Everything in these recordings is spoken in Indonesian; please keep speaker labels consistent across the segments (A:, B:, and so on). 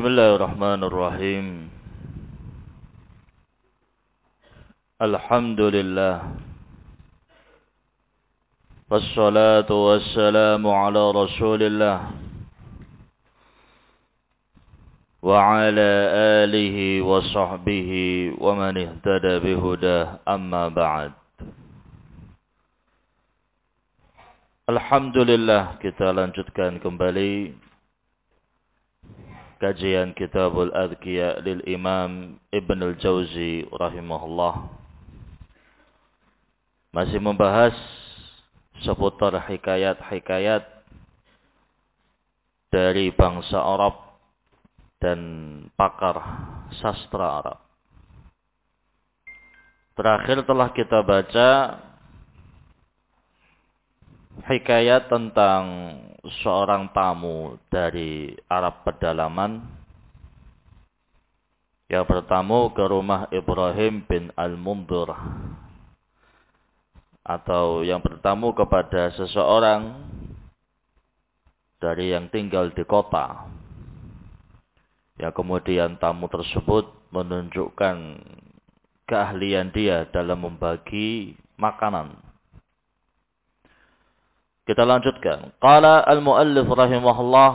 A: Bismillahirrahmanirrahim. Alhamdulillah. Wassalatu wassalamu ala Rasulillah wa ala alihi wa sahbihi wa man ihtada bihudah, amma ba'd. Alhamdulillah, kita lanjutkan kembali kajian Kitabul Adhkiya lil Imam Ibn al-Jauzi rahimahullah. Masih membahas seputar hikayat-hikayat dari bangsa Arab dan pakar sastra Arab. Terakhir telah kita baca hikayat tentang seorang tamu dari Arab pedalaman yang bertamu ke rumah Ibrahim bin Al-Mundhir, atau yang bertamu kepada seseorang dari yang tinggal di kota, yang kemudian tamu tersebut menunjukkan keahlian dia dalam membagi makanan. Kita lanjutkan. Qala al-muallif rahimahullah.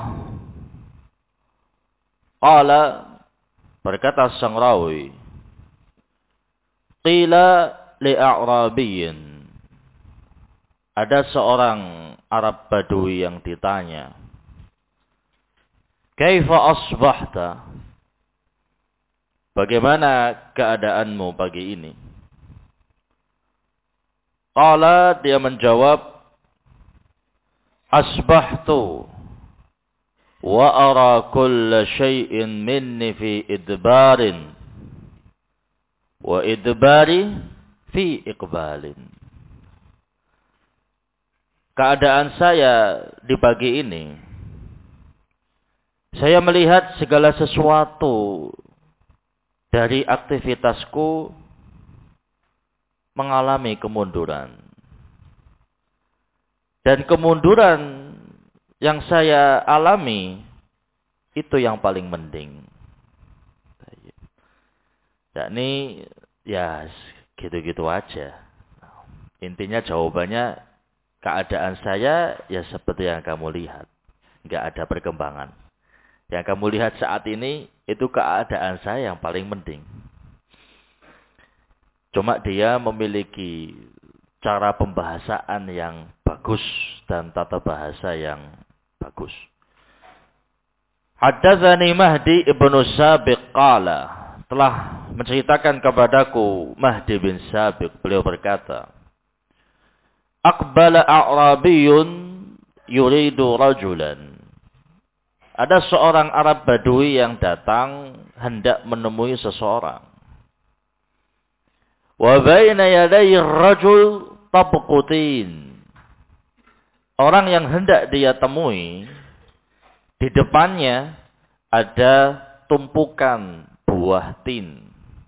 A: Qala, berkata sang rawi, qila li'a'rabiyyin. Ada seorang Arab Badui yang ditanya, kaifa asbahta? Bagaimana keadaanmu pagi ini? Qala, dia menjawab, asbahtu wa ara kulla syai'in minni fi idbarin wa idbari fi iqbalin. Keadaan saya di pagi ini, saya melihat segala sesuatu dari aktivitasku mengalami kemunduran. Dan kemunduran yang saya alami itu yang paling mending. Yakni ya gitu-gitu aja. Intinya jawabannya, keadaan saya ya seperti yang kamu lihat. Enggak ada perkembangan. Yang kamu lihat saat ini itu keadaan saya yang paling mending. Cuma dia memiliki cara pembahasan yang bagus dan tata bahasa yang bagus. Haddatsani Mahdi ibnu Sabiq qala, telah menceritakan kepadaku Mahdi bin Sabiq, beliau berkata, aqbala a'rabiyyun yuridu rajulan. Ada seorang Arab Badui yang datang hendak menemui seseorang. Wa baina yadayhi ar-rajul tabqutin. Orang yang hendak dia temui, di depannya ada tumpukan buah tin.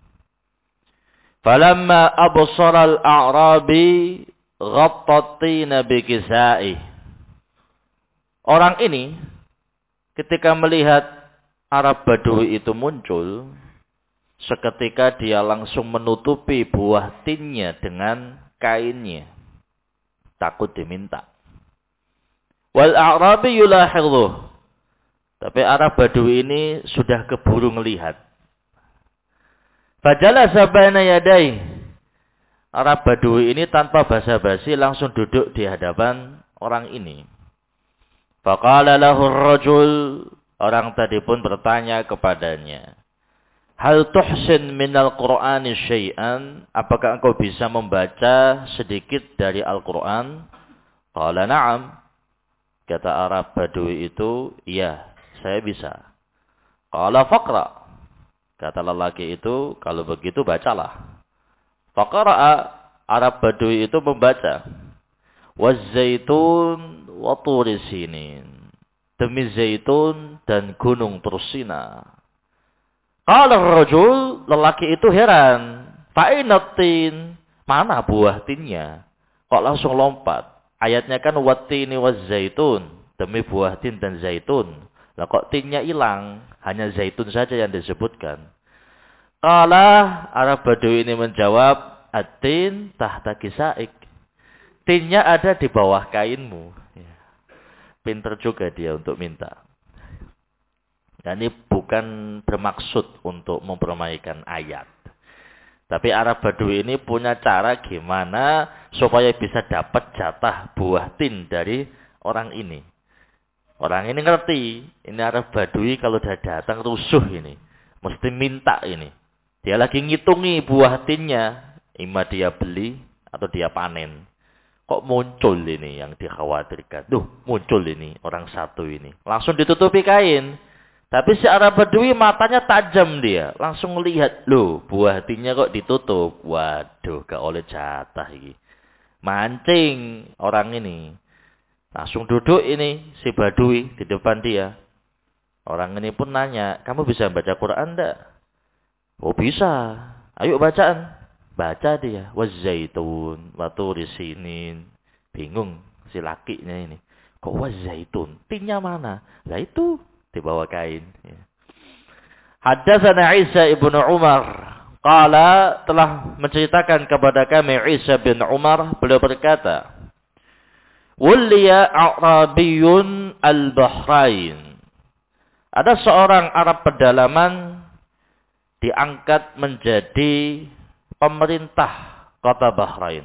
A: Falamma absara al-a'rabi ghattat tina bikisa'ih. Orang ini ketika melihat Arab Badui itu muncul, seketika dia langsung menutupi buah tinnya dengan kainnya, takut diminta. Wal a'rabi yulahidhu. Tapi Arab Badui ini sudah keburu melihat. Fajalasa baina yadai. Arab Badui ini tanpa basa-basi langsung duduk di hadapan orang ini. Faqala lahu ar-rajul. Orang tadi pun bertanya kepadanya, hal tuhsin minal Qur'ani syai'an? Apakah engkau bisa membaca sedikit dari Al-Quran? Qala na'am. Kata Arab Badui itu, iya, saya bisa. Qala faqra. Kata lelaki itu, kalau begitu bacalah. Faqra'a. Arab Badui itu membaca. Waz-zaitun wa turi sinin. Demi zaitun dan gunung Tursina. Qala ar-rajul, lelaki itu heran. Fa'inat tin, mana buah tinnya? Kok langsung lompat? Ayatnya kan wattini waz zaitun, demi buah tin dan zaitun. Lah kok tinnya hilang? Hanya zaitun saja yang disebutkan. Qala Arab Badui ini menjawab, "At-tin tahta kisaik." Tinnya ada di bawah kainmu. Ya. Pinter juga dia untuk minta. Nah, ini bukan bermaksud untuk mempermainkan ayat. Tapi Arab Badui ini punya cara gimana supaya bisa dapat jatah buah tin dari orang ini. Orang ini ngerti, ini Arab Badui kalau udah datang rusuh ini. Mesti minta ini. Dia lagi ngitungi buah tinnya. Ima dia beli atau dia panen. Kok muncul ini yang dikhawatirkan. Duh, muncul ini orang satu ini. Langsung ditutupi kain. Tapi si Arab Badui matanya tajam dia. Langsung lihat, loh buah tinnya kok ditutup. Waduh, gak oleh jatah ini. Mancing orang ini. Langsung duduk ini si Badui di depan dia. Orang ini pun nanya, kamu bisa baca Quran enggak? Oh bisa. Ayo bacaan. Baca dia. Wazaitun, waturisinin. Bingung si lakinya ini. Kok wazaitun? Tinnya mana? Lah itu di bawah kain. Haddatsana Isa ibnu Umar. Qala telah menceritakan kepada kami Isa bin Umar. Beliau berkata, Wuliya A'rabiyun al-Bahrain. Ada seorang Arab pedalaman diangkat menjadi pemerintah kota Bahrain.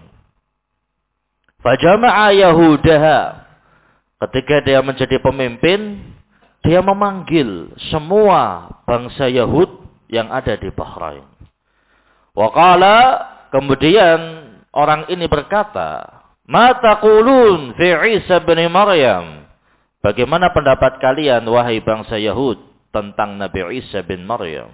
A: Fajama'a Yahudaha. Ketika dia menjadi pemimpin, dia memanggil semua bangsa Yahud yang ada di Bahrain. Waqala, kemudian orang ini berkata, Ma taqulun fi Isa bin Maryam? Bagaimana pendapat kalian wahai bangsa Yahud tentang Nabi Isa bin Maryam?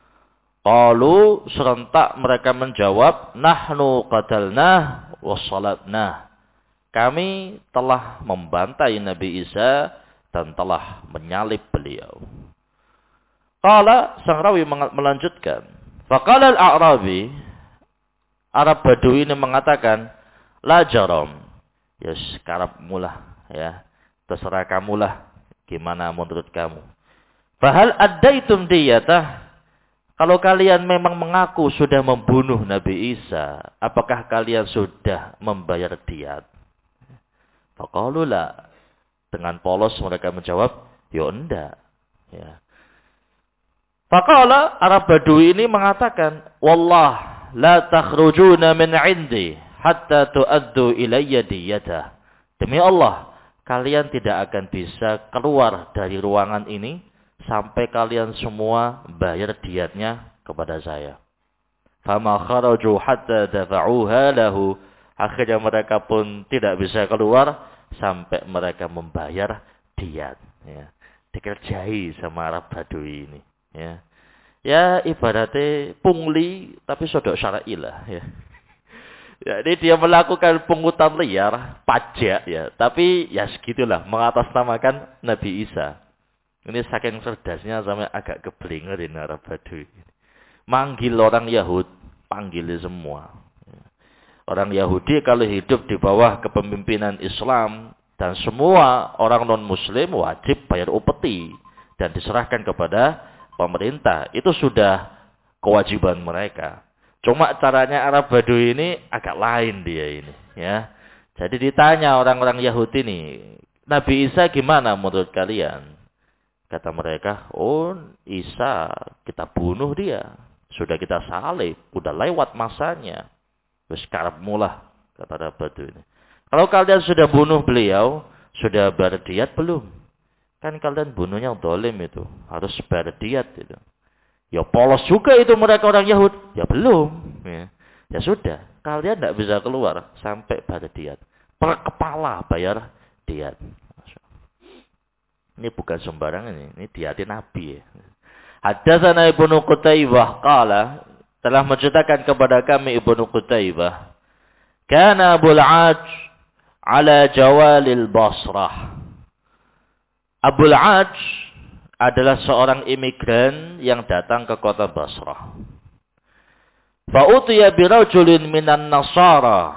A: Qalu, serentak mereka menjawab, Nahnu qatalnah wa salatnah. Kami telah membantai Nabi Isa dan telah menyalib beliau. Qala, sang rawi melanjutkan, faqala al-A'rabi, Arab Badui ini mengatakan, La jaram. Ya sekarapmu lah, ya. Terserah kamulah gimana menurut kamu. Fahal addaitum diyatah? Kalau kalian memang mengaku sudah membunuh Nabi Isa, apakah kalian sudah membayar diyat? Faqalu la. Dengan polos mereka menjawab, ya enggak. Ya. Faqala Arab Badui ini mengatakan, Wallah la takhrujuna min indi hatta tu'addu ilayya diyatah. Demi Allah, kalian tidak akan bisa keluar dari ruangan ini sampai kalian semua bayar diyatnya kepada saya. Fama kharaju hatta dafa'uha lahu. Akhirnya mereka pun tidak bisa keluar sampai mereka membayar diyat. Ya. Dikerjai sama Arab Badui ini. Ya, ya ibaratnya pungli tapi sodok syar'i lah. Ya. Jadi dia melakukan pungutan liar, pajak ya. Tapi ya segitulah, mengatasnamakan Nabi Isa. Ini saking cerdasnya sampai agak keblinger ini Arab Badui. Manggil orang Yahud, panggil semua. Orang Yahudi kalau hidup di bawah kepemimpinan Islam dan semua orang non-Muslim wajib bayar upeti dan diserahkan kepada pemerintah. Itu sudah kewajiban mereka. Cuma caranya Arab Badui ini agak lain dia ini, ya. Jadi ditanya orang-orang Yahudi ini, Nabi Isa gimana menurut kalian? Kata mereka, oh Isa kita bunuh dia, sudah kita salib, udah lewat masanya. Terus karepmu lah, kata Arab Badui ini. Kalau kalian sudah bunuh beliau, sudah bayar diyat belum? Kan kalian bunuhnya dolim itu, harus bayar diyat itu. Ya polos juga itu mereka orang Yahud. Ya belum. Ya sudah, kalian tidak bisa keluar sampai bayar diyat. Per kepala bayar diyat. Ini bukan sembarangan ini diyatin Nabi. Haddatsana Ibnu Qutaibah qala, telah menceritakan kepada kami Ibnu Qutaibah, kana Abul Aj ala Jawalil Basrah. Abul Aj adalah seorang imigran yang datang ke kota Basrah. Fa'utiya birajulin minan Nasara.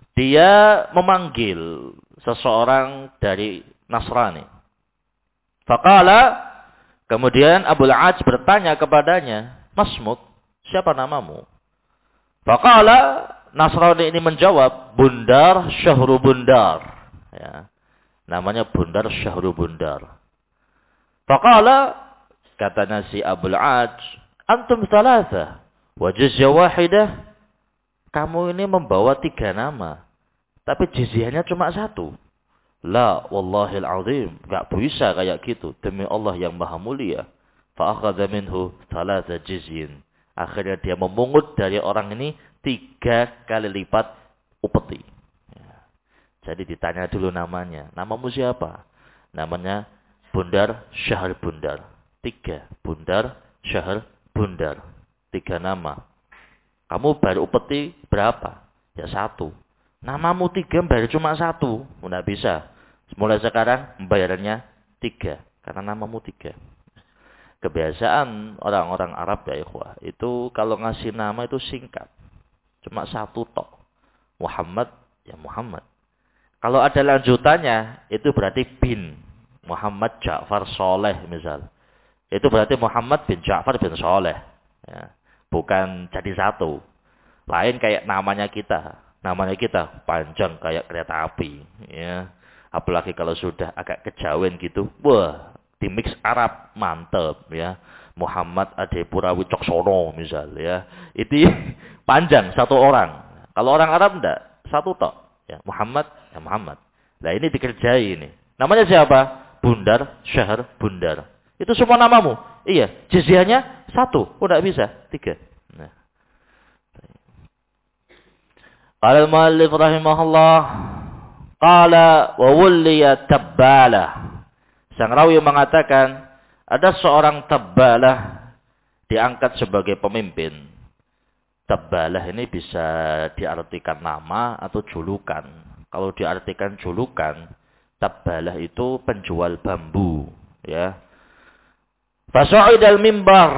A: Dia memanggil seseorang dari Nasrani. Faqala, kemudian Abul Aj bertanya kepadanya, Masmuk, siapa namamu? Faqala, Nasrani ini menjawab, Bundar Syahru Bundar. Ya, namanya Bundar Syahru Bundar. Faqala, katanya si Abul Aj, Antum thalatha, wa jizya wahidah. Kamu ini membawa 3 nama, tapi jizyahnya cuma 1. La wallahil azim, enggak bisa kayak gitu, demi Allah yang Maha Mulia. Fa akhadha minhu 3 jizyin. Akhirnya dia memungut dari orang ini 3 kali lipat upeti. Ya. Jadi ditanya dulu namanya. Namamu siapa? Namanya Bundar Syahr Bundar. 3 Bundar Syahr Bundar. 3 nama. Kamu bayar upeti berapa? Ya 1. Namamu 3 bayar cuma 1. Nggak bisa. Mulai sekarang bayarannya 3. Karena namamu 3. Kebiasaan orang-orang Arab ya ikhwah. Itu kalau ngasih nama itu singkat. Cuma 1 tok. Muhammad ya Muhammad. Kalau ada lanjutannya itu berarti bin. Muhammad Ja'far Soleh misal. Itu berarti Muhammad bin Ja'far bin Soleh. Ya. Bukan jadi 1. Lain kayak namanya kita. Namanya kita panjang kayak kereta api. Ya. Apalagi kalau sudah agak kejawen gitu. Wah, di mix Arab mantep ya. Muhammad Adepura Wicoksono misal ya. Itu panjang 1 orang. Kalau orang Arab enggak, 1 tok. Ya, Muhammad ya Muhammad. Nah ini dikerjai ini. Namanya siapa? Bundar Syahr Bundar. Itu semua namamu? Iya. Jizyahnya 1. Oh enggak bisa. 3. Nah. Qala al-muallif rahimahullah. Qala wa wulliya tabbalah. Sang rawi mengatakan, ada seorang tabbalah diangkat sebagai pemimpin. Tabbalah ini bisa diartikan nama atau julukan. Kalau diartikan julukan, tabbalah itu penjual bambu. Ya. Fasa'idal mimbar.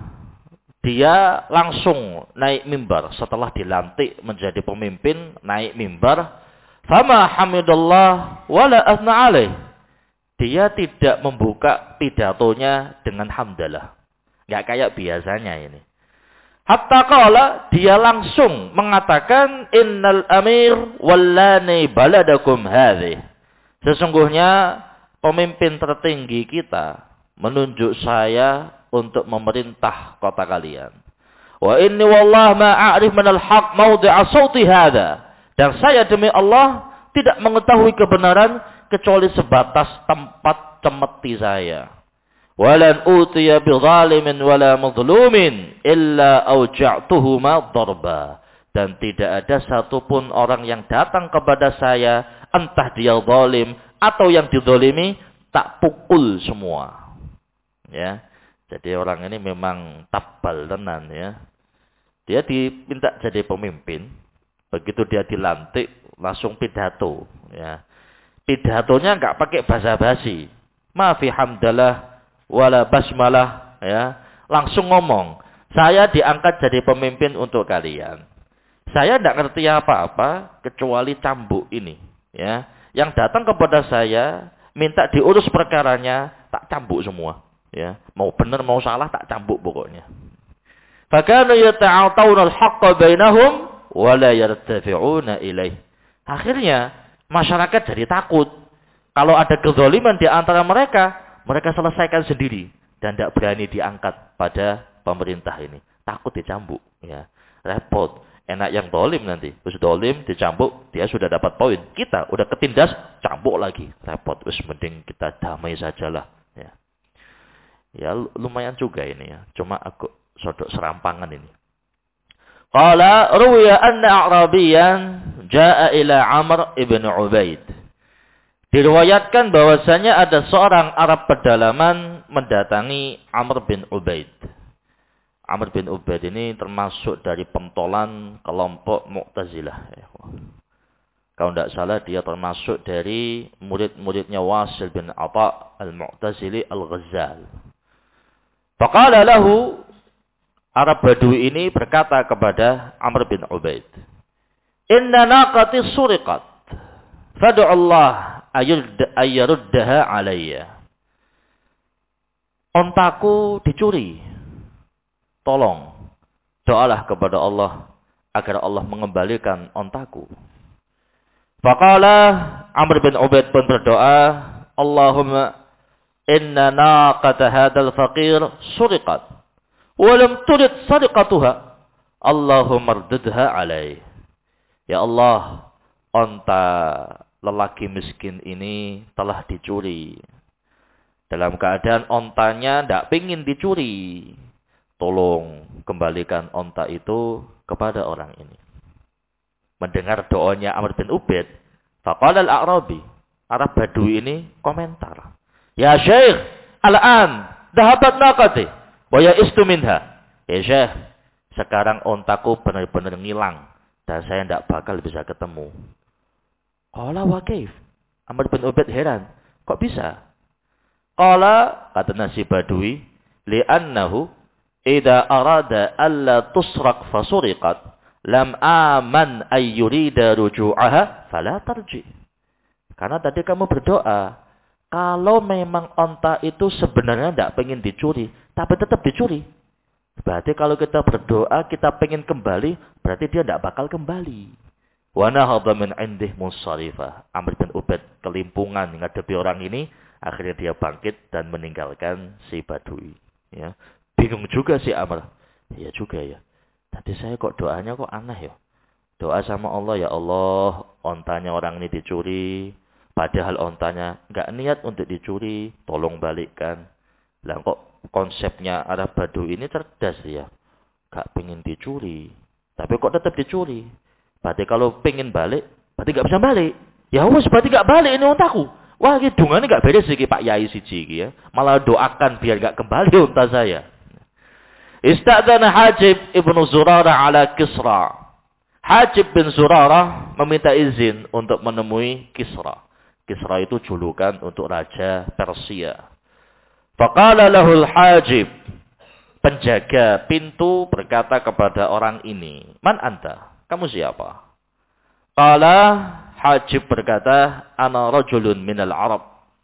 A: Dia langsung naik mimbar. Setelah dilantik menjadi pemimpin, naik mimbar. Fama hamidallah wala athna alaih. Dia tidak membuka pidatonya dengan hamdalah. Nggak kayak biasanya ini. Hatta qala, dia langsung mengatakan, Innal amir wallani baladakum hadhih. Sesungguhnya pemimpin tertinggi kita menunjuk saya untuk memerintah kota kalian. Wa inni wallah ma a'rif minal haq mawdi'a sawti hadha. Dan saya demi Allah tidak mengetahui kebenaran kecuali sebatas tempat cemeti saya. Walan utiya bidzalimin wala madhlumin illa auja'tuhu ma darba. Dan tidak ada satupun orang yang datang kepada saya, entah dia zalim atau yang dizalimi, tak pukul semua. Ya. Jadi orang ini memang tabbal tenan ya. Dia diminta jadi pemimpin. Begitu dia dilantik, langsung pidato. Ya. Pidatonya enggak pakai basa-basi. Ma fi hamdalah wala basmalah. Ya. Langsung ngomong. Saya diangkat jadi pemimpin untuk kalian. Saya enggak ngerti apa-apa kecuali cambuk ini. Ya. Yang datang kepada saya, minta diurus perkaranya, tak cambuk semua. Ya. Mau benar mau salah tak cambuk pokoknya. Fakanu yata'atawna al-haqqa bainahum wala yartafi'una ilaih. Akhirnya masyarakat jadi takut. Kalau ada kezaliman di antara mereka, mereka selesaikan sendiri dan tidak berani diangkat pada pemerintah ini. Takut dicambuk, ya. Repot. Enak yang zalim nanti. Wis zalim dicambuk, dia sudah dapat poin. Kita udah ketindas, cambuk lagi. Repot. Wis mending kita damai sajalah, ya. Ya lumayan juga ini ya. Cuma aku sodok serampangan ini. Qala ruwiya anna A'rabiyan jaa ila Amr ibn Ubaid. Diriwayatkan bahwasanya ada seorang Arab pedalaman mendatangi Amr bin Ubaid. Amr bin Ubaid ini termasuk dari pentolan kelompok Mu'tazilah. Kalau tidak salah dia termasuk dari murid-muridnya Wasil bin Atha al-Mu'tazili al-Ghazal. Faqala lahu, Arab Badui ini berkata kepada Amr bin Ubaid, Inna naqati suriqat, fad'u Allah ayyaruddaha alayya. ontaku dicuri. Tolong, doalah kepada Allah agar Allah mengembalikan ontaku. Faqala Amr bin Ubaid pun berdoa, Allahumma inna naqata hadzal faqir suriqat wa lam turid sariqatuha. Allahumma rdidha alaih. Ya Allah, onta lelaki miskin ini telah dicuri. Dalam keadaan ontanya tidak pingin dicuri. Tolong kembalikan onta itu kepada orang ini. Mendengar doanya Amr bin Ubaid, faqala al-A'rabi, Arab Badui ini komentar. Ya Syekh, al-an dhahabat naqati wa ya'istu minha. Ya Syekh, sekarang ontaku benar-benar ngilang dan saya tidak bakal bisa ketemu. Qala wa kaif? Amr bin Ubaid heran, kok bisa? Qala, kata nasi Badui, li'annahu idza arada alla tusraq fasuriqat lam aman ay yurida ruju'aha fala tarji. Karena tadi kamu berdoa, kalau memang onta itu sebenarnya tidak pengen dicuri, tapi tetap dicuri. Berarti kalau kita berdoa, kita pengen kembali, berarti dia tidak bakal kembali. Wa nahadha min indih munsharifah. Amr bin Ubaid kelimpungan menghadapi orang ini, akhirnya dia bangkit dan meninggalkan si Badui. Ya. Bingung juga si Amr. Iya juga ya. Tadi saya kok doanya kok aneh ya. Doa sama Allah, ya Allah, ontanya orang ini dicuri. Padahal ontanya nggak niat untuk dicuri. Tolong balikkan. Lah kok konsepnya Arab Badui ini cerdas ya. Gak pengen dicuri. Tapi kok tetap dicuri. Berarti kalau pengen balik, berarti nggak bisa balik. Ya wes, berarti nggak balik ini ontaku. Wah, ini dungannya nggak beres sih Pak Yai siji ya. Malah doakan biar nggak kembali onta saya. Istadzana Hajib ibnu Zurarah ala Kisra. Hajib bin Zurarah meminta izin untuk menemui Kisra. Kisra itu julukan untuk raja Persia. Faqala lahul Hajib. Penjaga pintu berkata kepada orang ini, Man anta? Kamu siapa? Qala, Hajib berkata, Ana rajulun minal Arab.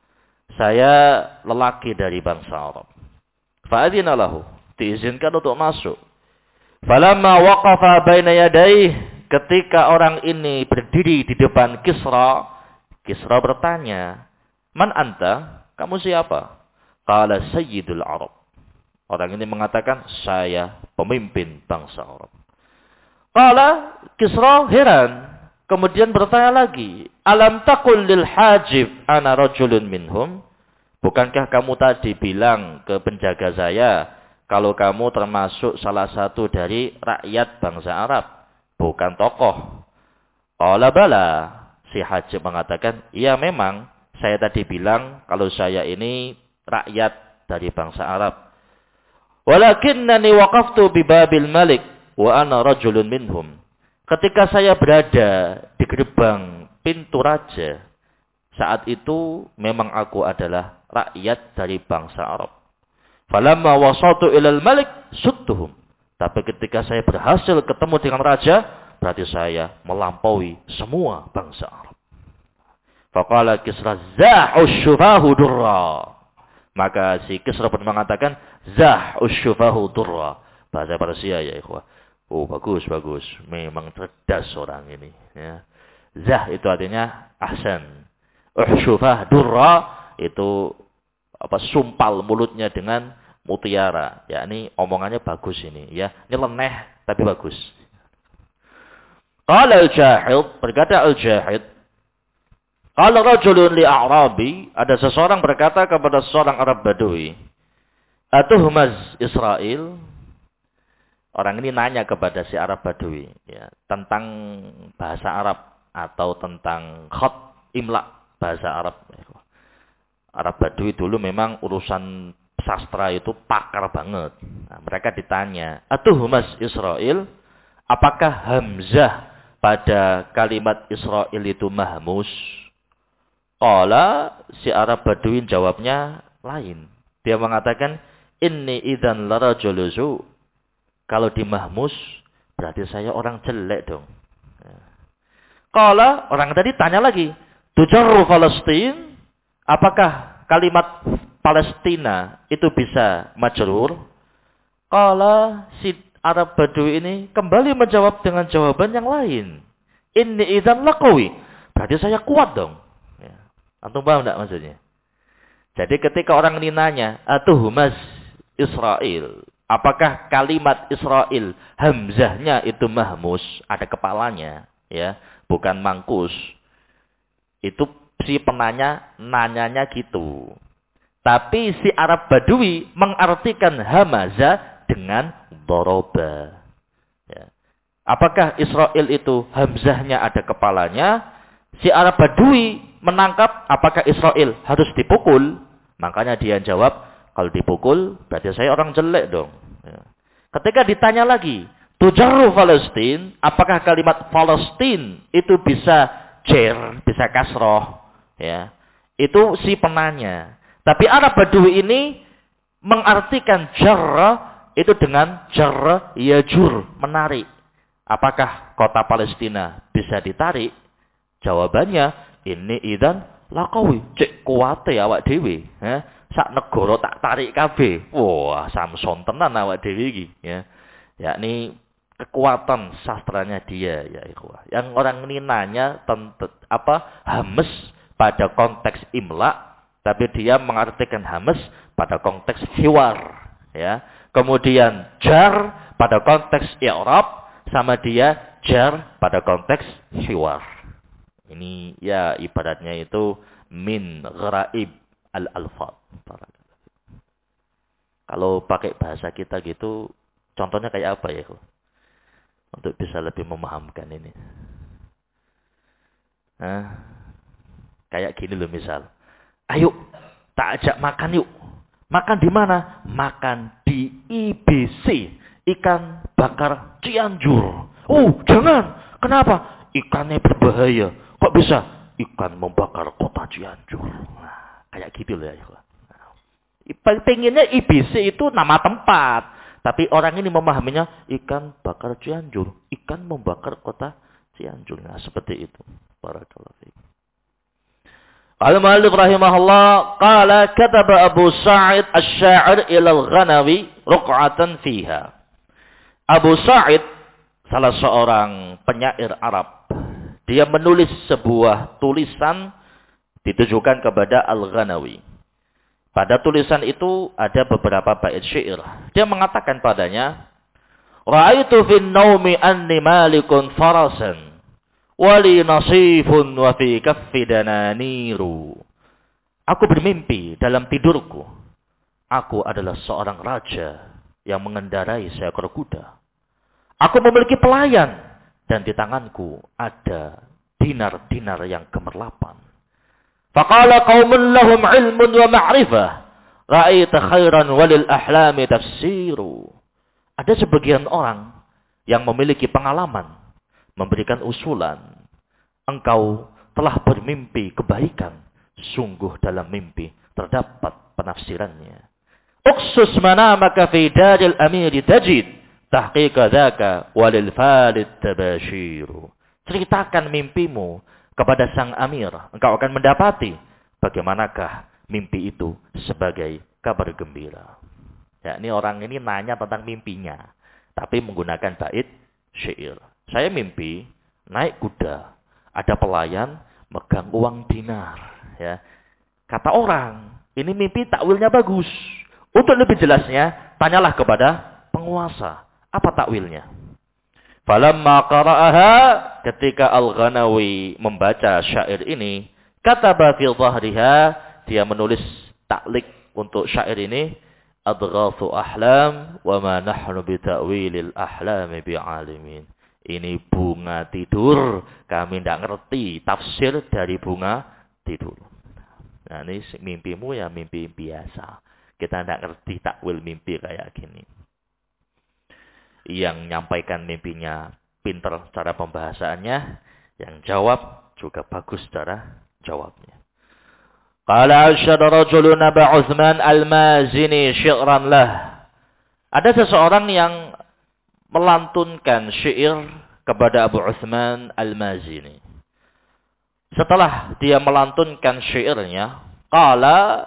A: Saya lelaki dari bangsa Arab. Fa'adina lahu. Diizinkan untuk masuk. Falamma waqafa baina yadayhi, ketika orang ini berdiri di depan Kisra, Kisra bertanya, Man anta? Kamu siapa? Qala sayyidul Arab. Orang ini mengatakan, saya pemimpin bangsa Arab. Qala, Kisra heran. Kemudian bertanya lagi, Alam taqul lil Hajib ana rajulun minhum? Bukankah kamu tadi bilang ke penjaga saya, kalau kamu termasuk salah satu dari rakyat bangsa Arab, bukan tokoh. Qala bala, si Hajib mengatakan, iya memang, saya tadi bilang kalau saya ini rakyat dari bangsa Arab. Walakinnani waqaftu bi babil malik wa ana rajulun minhum. Ketika saya berada di gerbang pintu raja, saat itu memang aku adalah rakyat dari bangsa Arab. Falamma wasatu ilal malik suttuhum. Tapi ketika saya berhasil ketemu dengan raja, berarti saya melampaui semua bangsa Arab. Faqala Kisra zah'us syufahu durra. Maka si Kisra pun mengatakan zah'us syufahu durra. Bahasa Persia ya ikhwah. Oh bagus. Memang cerdas orang ini. Ya. Zah itu artinya ahsan. Syufah durra itu sumpal mulutnya dengan mutiara. Ya, ini omongannya bagus ini. Ya, nyeleneh tapi bagus. Qala al-Jahid, berkata al-Jahid, qala rajulun li a'rabi, ada seseorang berkata kepada seorang Arab Badui, atuhmaz Israel. Orang ini nanya kepada si Arab Badui ya, tentang bahasa Arab atau tentang khat imla bahasa Arab. Arab Badui dulu memang urusan sastra itu pakar banget. Nah, mereka ditanya, atuhmas Israel, apakah hamzah pada kalimat Israel itu mahmus? Qala, si Arab Badui jawabnya lain. Dia mengatakan, inni idzan larajuluzu. Kalau di mahmus, berarti saya orang jelek dong. Qala, orang tadi tanya lagi, tujarru Palestin, apakah kalimat Palestina itu bisa majrur? Qala si Arab Badui ini kembali menjawab dengan jawaban yang lain. Inni idzan laqawi. Berarti saya kuat dong. Ya. Antum paham enggak maksudnya? Jadi ketika orang ini nanya, atuhumaz Israel. Apakah kalimat Israel hamzahnya itu mahmus, ada kepalanya, ya, bukan mangkus. Itu si penanya nanyanya gitu. Tapi si Arab Badui mengartikan hamaza dengan doroba. Ya. Apakah Israel itu hamzahnya ada kepalanya? Si Arab Badui menangkap apakah Israel harus dipukul? Makanya dia jawab, kalau dipukul berarti saya orang jelek dong. Ya. Ketika ditanya lagi, tujarru Palestin, apakah kalimat Palestin itu bisa jer, bisa kasroh? Ya. Itu si penanya. Tapi Arab Badui ini mengartikan jarra itu dengan jarra yajur, menarik. Apakah kota Palestina bisa ditarik? Jawabannya, ini idan lakawi. Cek kuate awak dewi. Ya. Sak negara tak tarik kabeh. Wah, Samson tenan awak dewi iki. Ya. Yakni kekuatan sastranya dia, ya ikhwah. Yang orang ini nanya hames pada konteks imla. Tapi dia mengartikan hamas pada konteks hiwar. Ya. Kemudian jar pada konteks i'rab. Sama dia jar pada konteks hiwar. Ini ya ibaratnya itu min gharaib al-alfad. Kalau pakai bahasa kita gitu, contohnya kayak apa ya? Untuk bisa lebih memahamkan ini. Nah, kayak gini loh misal. Ayo, tak ajak makan yuk. Makan di mana? Makan di IBC, ikan bakar Cianjur. Oh, jangan. Kenapa? Ikannya berbahaya. Kok bisa? Ikan membakar kota Cianjur. Nah, kayak gitu loh ya. Pengennya IBC itu nama tempat. Tapi orang ini memahaminya ikan bakar Cianjur. Ikan membakar kota Cianjur. Nah, seperti itu. Barakallahu fiik. Al-Mu'allif rahimahullah qala kataba Abu Sa'id asy-sya'ir ila al-Ghanawi ruq'atan fiha. Abu Sa'id salah seorang penyair Arab. Dia menulis sebuah tulisan ditujukan kepada Al-Ghanawi. Pada tulisan itu ada beberapa bait syair. Dia mengatakan padanya, "Ra'aitu fin naumi anni malikun farasan. Wali nasifun wa fi kaffi dananiru." Aku bermimpi dalam tidurku. Aku adalah seorang raja yang mengendarai seekor kuda. Aku memiliki pelayan dan di tanganku ada dinar-dinar yang gemerlapan. Faqala qaumun lahum ilmun wa ma'rifah. Ra'aita khairan walil ahlami tafsiru. Ada sebagian orang yang memiliki pengalaman, memberikan usulan. Engkau telah bermimpi kebaikan. Sungguh dalam mimpi terdapat penafsirannya. Uksus manamaka fi daril amiri tajid. Tahqiqa dhaka walil falid tabashiru. Ceritakan mimpimu kepada sang amir. Engkau akan mendapati bagaimanakah mimpi itu sebagai kabar gembira. Ya, ini orang ini nanya tentang mimpinya. Tapi menggunakan bait syair. Saya mimpi naik kuda. Ada pelayan megang uang dinar. Ya. Kata orang, ini mimpi takwilnya bagus. Untuk lebih jelasnya, tanyalah kepada penguasa. Apa takwilnya? Falamma qara'aha, ketika Al-Ghanawi membaca syair ini, kataba fi dhahriha, dia menulis taklik untuk syair ini, adghathu ahlam wa ma nahnu bi ta'wilil ahlami bi'alimin. Ini bunga tidur, kami tidak ngerti tafsir dari bunga tidur. Nah, ini mimpimu ya mimpi biasa. Kita tidak ngerti takwil mimpi kayak gini. Yang nyampaikan mimpinya pintar cara pembahasannya, yang jawab juga bagus cara jawabnya. Qala arsyada rajulun Aba Uthman al-Mazini syi'ran lah. Ada seseorang yang melantunkan syair kepada Abu Uthman al-Mazini. Setelah dia melantunkan syairnya, qala,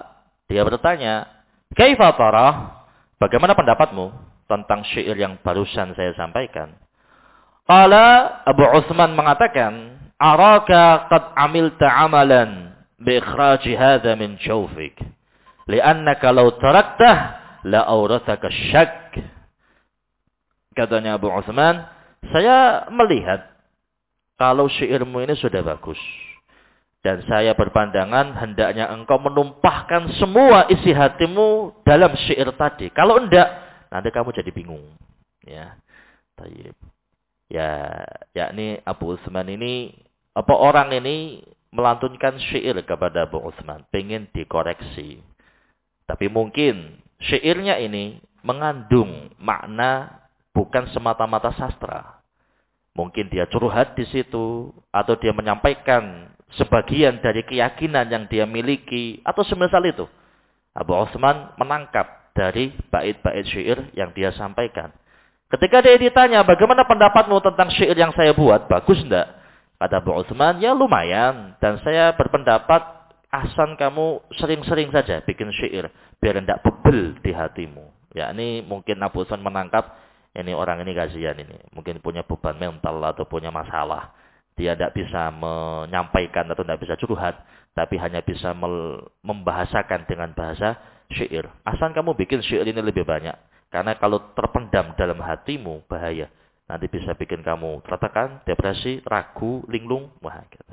A: Dia bertanya, "Kaifa tarah? Bagaimana pendapatmu tentang syair yang barusan saya sampaikan?" Qala Abu Utsman mengatakan, "Araka qad amilta amalan bi ikhraji hadha min jawfik, li'annaka law taraktah la awrathaka syak." Katanya Abu Utsman, "Saya melihat kalau syairmu ini sudah bagus. Dan saya berpandangan hendaknya engkau menumpahkan semua isi hatimu dalam syair tadi. Kalau enggak, nanti kamu jadi bingung." Ya, tayyib. Ya, yakni Abu Utsman ini, orang ini melantunkan syair kepada Abu Utsman, pengen dikoreksi. Tapi mungkin syairnya ini mengandung makna bukan semata-mata sastra. Mungkin dia curhat di situ, atau dia menyampaikan sebagian dari keyakinan yang dia miliki, atau semisal itu. Abu Utsman menangkap dari bait-bait syair yang dia sampaikan. Ketika dia ditanya, "Bagaimana pendapatmu tentang syair yang saya buat? Bagus enggak?" Kata Abu Utsman, "Ya lumayan. Dan saya berpendapat, ahsan kamu sering-sering saja bikin syair, biar enggak bebel di hatimu." Ya, ini mungkin Abu Utsman menangkap, ini orang ini kasihan ini. Mungkin punya beban mental atau punya masalah. Dia tidak bisa menyampaikan atau tidak bisa curhat. Tapi hanya bisa membahasakan dengan bahasa syair. Asal kamu bikin syair ini lebih banyak. Karena kalau terpendam dalam hatimu, bahaya. Nanti bisa bikin kamu tertekan, depresi, ragu, linglung. Wah, gitu.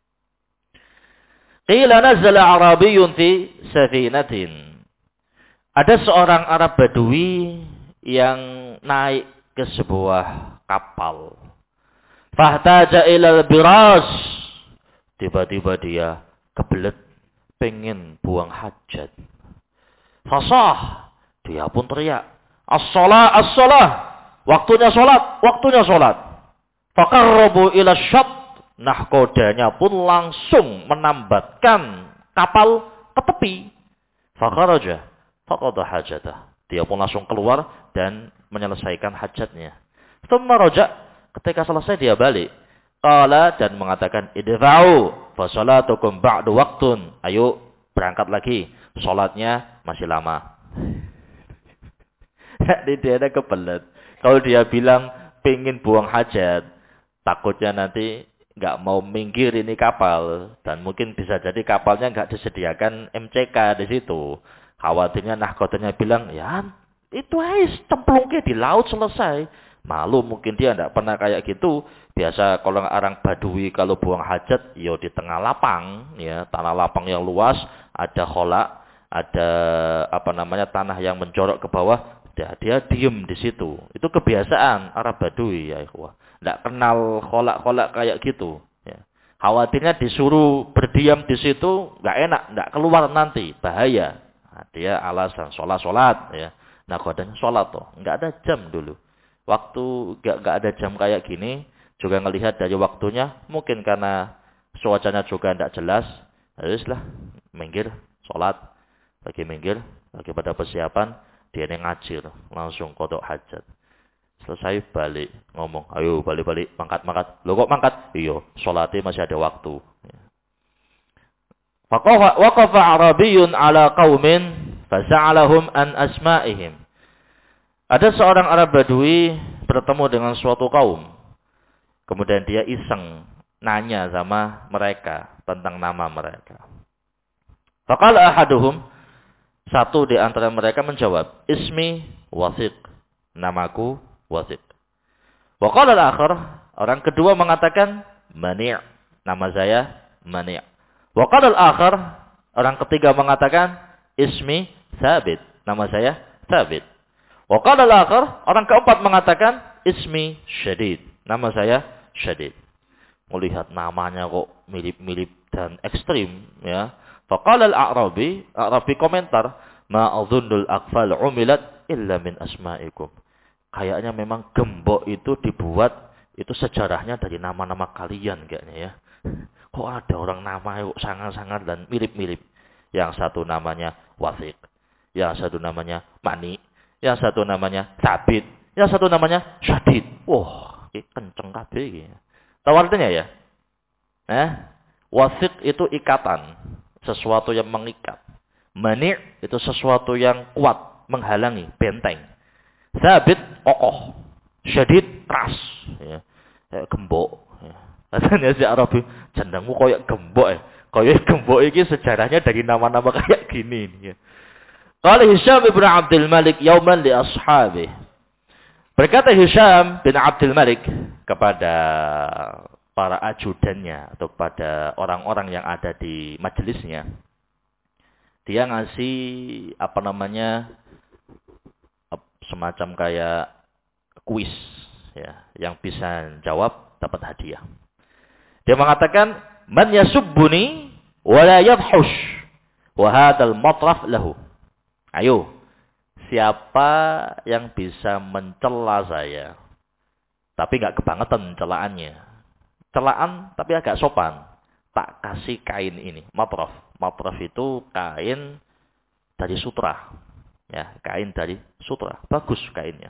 A: Qila nazala Arabiyyun fi safinatin. Ada seorang Arab Badui yang naik ke sebuah kapal. Fahtaja ilal biras. Tiba-tiba dia kebelet, pengen buang hajat. Fasah, dia pun teriak, "As-shalah, as-shalah." Waktunya salat, waktunya salat. Faqarrabu ila syatt. Nahkodanya pun langsung menambatkan kapal ke tepi. Fakharaja, faqada hajatah. Dia pun langsung keluar dan menyelesaikan hajatnya. Tsumma raja, ketika selesai dia balik. Qala, dan mengatakan, "Idfa'u fa salatukum ba'du waqtun." Ayo berangkat lagi, salatnya masih lama. Dia ada kebelet. Kalau dia bilang pengen buang hajat, takutnya nanti nggak mau minggir ini kapal, dan mungkin bisa jadi kapalnya nggak disediakan MCK di situ. Khawatirnya nahkodanya bilang, "Ya itu cemplungnya di laut selesai." Malu mungkin dia tidak pernah kayak gitu. Biasa kalau orang Badui kalau buang hajat, yo di tengah lapang, ya tanah lapang yang luas, ada kholak, ada tanah yang menjorok ke bawah, dia diem di situ. Itu kebiasaan Arab Badui, ya ikhwah. Tidak kenal kholak-kholak kayak gitu. Ya. Khawatirnya disuruh berdiam di situ, nggak enak, nggak keluar nanti, bahaya. Nah, dia alasan sholat, ya. Nah, kodanya sholat toh, nggak ada jam dulu. Waktu nggak ada jam kayak gini, juga ngelihat dari waktunya, mungkin karena cuacanya juga tidak jelas, haruslah minggir, sholat, lagi minggir, lagi pada persiapan, dia ngajir, langsung kodok hajat. Selesai balik, ngomong, "Ayo balik-balik, mangkat. Loh kok mangkat?" "Iya, sholatnya masih ada waktu." Waqafa Arabiyyun ala qaumin fasa'alahum an asma'ihim. Ada seorang Arab Badui bertemu dengan suatu kaum. Kemudian dia iseng nanya sama mereka tentang nama mereka. Faqala ahaduhum, satu di antara mereka menjawab, "Ismi Wathiq." Namaku Wathiq. Wa qala al-akhar, orang kedua mengatakan, "Mani'." Nama saya Mani'. Wa qala al-akhar, orang ketiga mengatakan, "Ismi Thabit." Nama saya Thabit. Wa qala al-akhar, orang keempat mengatakan, "Ismi Syadid." Nama saya Syadid. Melihat namanya kok mirip-mirip dan ekstrim, ya. Faqala al-A'rabi, A'rabi komentar, "Ma adzunnul aqfal umilat illa min asma'ikum." Kayaknya memang gembok itu dibuat, itu sejarahnya dari nama-nama kalian kayaknya, ya. Kok ada orang nama kok sangat-sangat dan mirip-mirip. Yang satu namanya Wathiq, yang satu namanya Mani, yang satu namanya Sabit, yang satu namanya Syadid. Wah, ini kenceng kabeh iki. Tahu artinya ya? Wathiq itu ikatan, sesuatu yang mengikat. Mani' itu sesuatu yang kuat, menghalangi, benteng. Sabit, kokoh. Syadid, keras. Ya. Kayak gembok. Ya. Katanya si Arabi, jandangmu kayak gembok ya. Kayak gembok ini sejarahnya dari nama-nama kayak gini. Ya. Qala Hisham bin Abdul Malik yauman li ashabih. Berkata Hisham bin Abdul Malik kepada para ajudannya atau kepada orang-orang yang ada di majelisnya. Dia ngasih semacam kayak kuis ya, yang bisa jawab dapat hadiah. Dia mengatakan, "Man yasubbuni wa la yabhush wa hadzal matraf lahu." Ayo, siapa yang bisa mencela saya tapi enggak kebangetan celaannya. Celaan tapi agak sopan. Tak kasih kain ini, matraf. Matraf itu kain dari sutra. Ya, kain dari sutra. Bagus kainnya.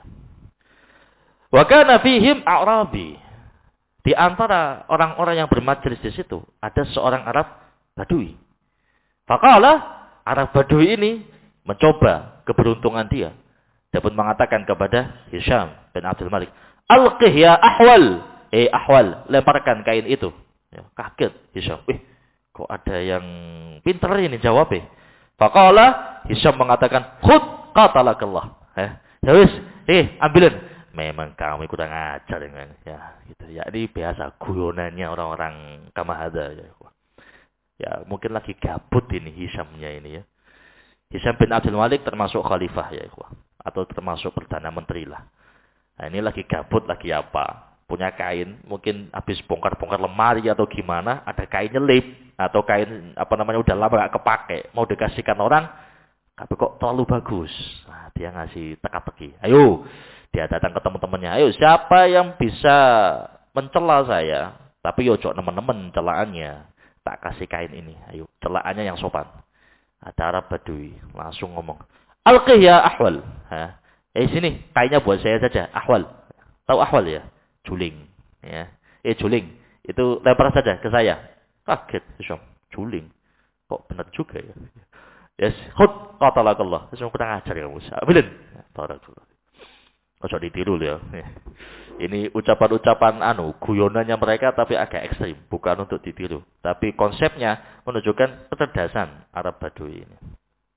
A: Wa kana fihim A'rabi. Di antara orang-orang yang bermajelis di situ ada seorang Arab Badui. Faqala, Arab Badui ini mencoba keberuntungan dia. Dia pun mengatakan kepada Hisham bin Abdul Malik, "Alqih ya ahwal." Ahwal, lemparkan kain itu. Ya, kaget Hisham. Kok ada yang pintar ini jawab. Faqala, Hisham mengatakan, "Khud qatalakallah." Ya wis, ambilin. Memang kamu kurang ajar ya, gitu. Ya, ini biasa guyonannya orang-orang Kamahada ya. Ya, mungkin lagi gabut ini Hishamnya ini ya. Hisham bin Abdul Malik termasuk khalifah ya, atau termasuk perdana menteri lah. Nah, ini lagi gabut lagi apa? Punya kain, mungkin habis bongkar-bongkar lemari atau gimana, ada kain nyelip atau kain udah lama gak kepake, mau dikasihkan orang, tapi kok terlalu bagus. Nah, dia ngasih teka-teki. Ayo, dia datang ke teman-temannya. Ayo, siapa yang bisa mencela saya, tapi yo jok nemen-nemen celaannya, tak kasih kain ini. Ayo, celaannya yang sopan. Ada Arab Badui langsung ngomong, "Alqih ya ahwal." Sini, kainnya buat saya saja, ahwal. Tahu ahwal ya? Juling, ya. Juling. Itu lempar saja ke saya. Kaget, Hisham. Juling. Kok benar juga ya? Yes, khud qatalakallah. Hisham kurang ajar kamu. Ambilin. Barakallah. Kok ditiru ya. Ini ucapan-ucapan guyonannya mereka tapi agak ekstrim, bukan untuk ditiru. Tapi konsepnya menunjukkan kecerdasan Arab Badui ini.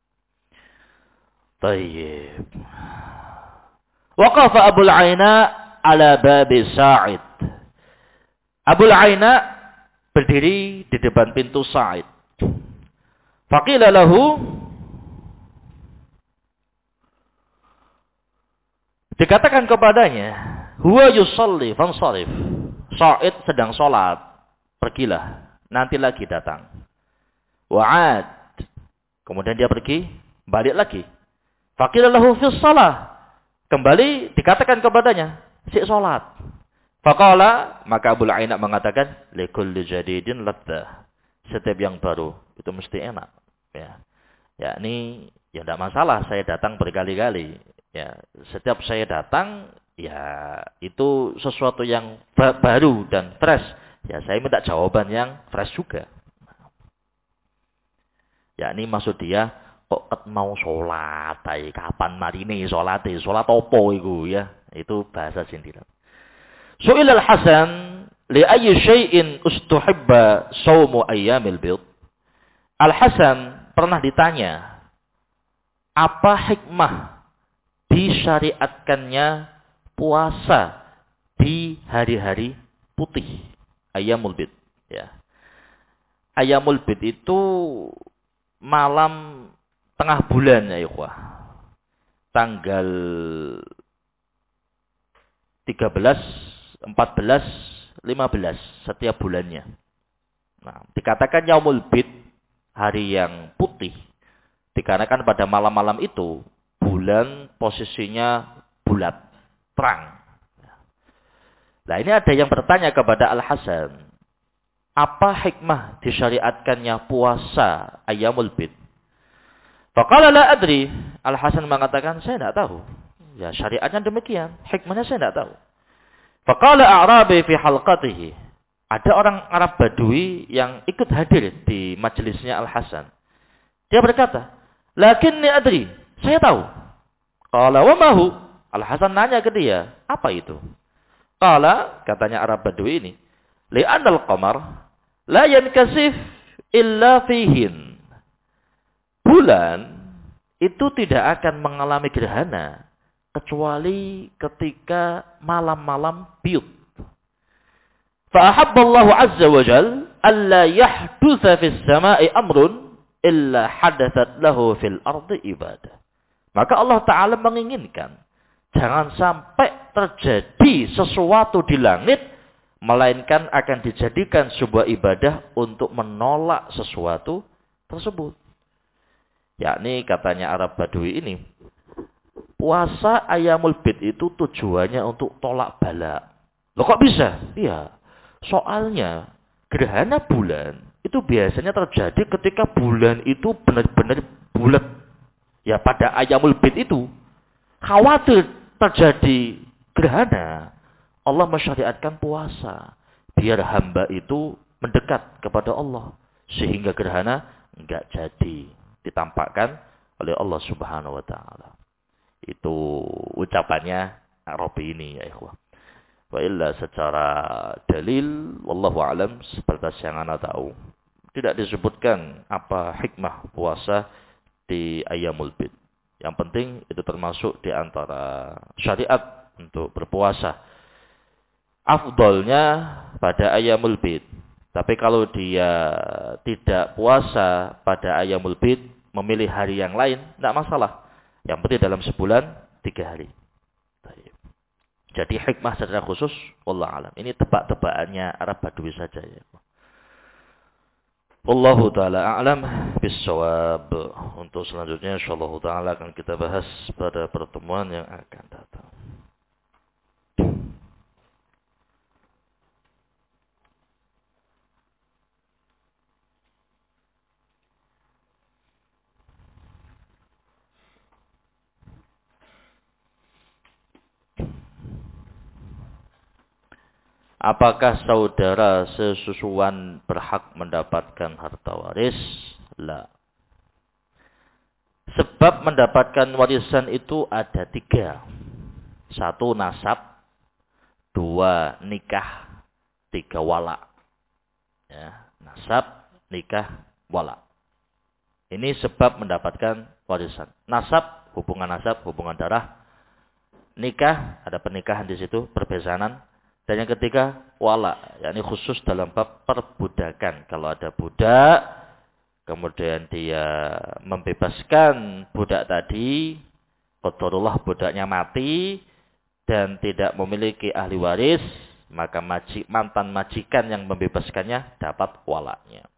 A: Tayyib. Waqafa Abul Aina ala babi Sa'id. Abul Aina berdiri di depan pintu Sa'id. Faqila lahu, dikatakan kepadanya, huwa yusalli fansarif. Sa'id sedang sholat, pergilah, nanti lagi datang. Wa'ad, kemudian dia pergi, balik lagi. Faqila lahu fis shalah, kembali dikatakan kepadanya, si sholat. Faqala, maka Abul Aina mengatakan, likulli jadidin laddah. Setiap yang baru itu mesti enak. Ya, ini ya tidak masalah saya datang berkali-kali. Ya, setiap saya datang, ya itu sesuatu yang baru dan fresh. Ya, saya minta jawaban yang fresh juga. Ya, ini maksud dia, kok mau sholat, kapan marine sholat opo iku ya. Itu bahasa sindiran. Su'il al-Hasan li ayyi syai'in ustuhibba shaumu ayyamil bid. Al-Hasan pernah ditanya, apa hikmah disyariatkannya puasa di hari-hari putih, ayyamul bid ya. Ayyamul bid itu malam tengah bulan ya ikhwah. Tanggal 13, 14, 15 setiap bulannya. Nah, dikatakan yaumul bid, hari yang putih, dikarenakan pada malam-malam itu bulan posisinya bulat, terang. Nah, ini ada yang bertanya kepada Al-Hasan, apa hikmah disyariatkannya puasa ayyamul bid? Faqala la adri. Al-Hasan mengatakan, saya tidak tahu. Ya, syariatnya demikian, hikmahnya saya tidak tahu. Faqala a'rabi fi halqatihi. Ada orang Arab Badui yang ikut hadir di majelisnya Al-Hasan. Dia berkata, Lakinni adri. Saya tahu. Qala wa ma hu? Al-Hasan nanya ke dia, apa itu? Qala, katanya Arab Badui ini, li'anal qamar la yankasif illa fihin. Bulan itu tidak akan mengalami gerhana kecuali ketika malam-malam biut. Fa ahabballahu azza wa jal alla yahdutsa fis sama'i amrun illa hadathat lahu fil ardi ibadah. Maka Allah Ta'ala menginginkan jangan sampai terjadi sesuatu di langit melainkan akan dijadikan sebuah ibadah untuk menolak sesuatu tersebut. Yakni katanya Arab Badui ini, puasa Ayyamul Bid itu tujuannya untuk tolak bala. Loh kok bisa? Iya. Soalnya gerhana bulan itu biasanya terjadi ketika bulan itu benar-benar bulat. Ya pada Ayyamul Bid itu khawatir terjadi gerhana. Allah mensyariatkan puasa biar hamba itu mendekat kepada Allah sehingga gerhana enggak jadi ditampakkan oleh Allah Subhanahu wa taala. Itu ucapannya Arabi ini ya ikhwah. Wa illa secara dalil wallahu alam seperti yang Anda tahu tidak disebutkan apa hikmah puasa di Ayyamul Bid. Yang penting itu termasuk di antara syariat untuk berpuasa. Afdolnya pada Ayyamul Bid. Tapi kalau dia tidak puasa pada Ayyamul Bid, memilih hari yang lain, tidak masalah. Yang penting dalam sebulan 3 hari. Jadi hikmah secara khusus, wallahu alam. Ini tebak-tebakannya Arab Badui saja ya. Wallahu ta'ala a'lam bis-shawab. Untuk selanjutnya insyaallah ta'ala akan kita bahas pada pertemuan yang akan datang. Apakah saudara sesusuan berhak mendapatkan harta waris? La. Sebab mendapatkan warisan itu ada 3. 1 nasab, 2 nikah, 3 wala. Ya, nasab, nikah, wala. Ini sebab mendapatkan warisan. Nasab, hubungan darah. Nikah, ada pernikahan di situ, perbesanan. Dan yang ketiga, wala, yakni khusus dalam bab perbudakan. Kalau ada budak, kemudian dia membebaskan budak tadi, qadarullah budaknya mati, dan tidak memiliki ahli waris, maka mantan majikan yang membebaskannya dapat walanya.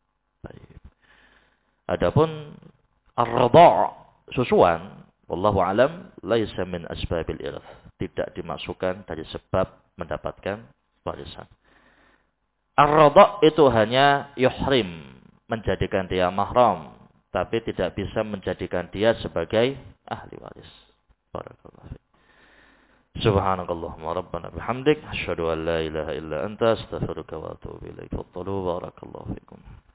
A: Adapun ar-radha', susuan, wallahu alam, laisa min asbabil irth. Tidak dimasukkan dari sebab mendapatkan warisan. Ar-radha' itu hanya yuhrim, menjadikan dia mahram, tapi tidak bisa menjadikan dia sebagai ahli waris. Barakallahu fiik. Subhanakallahumma rabbana bihamdik asyhadu an la ilaha illa anta astaghfiruka wa atubu ilaik. Barakallahu fiikum.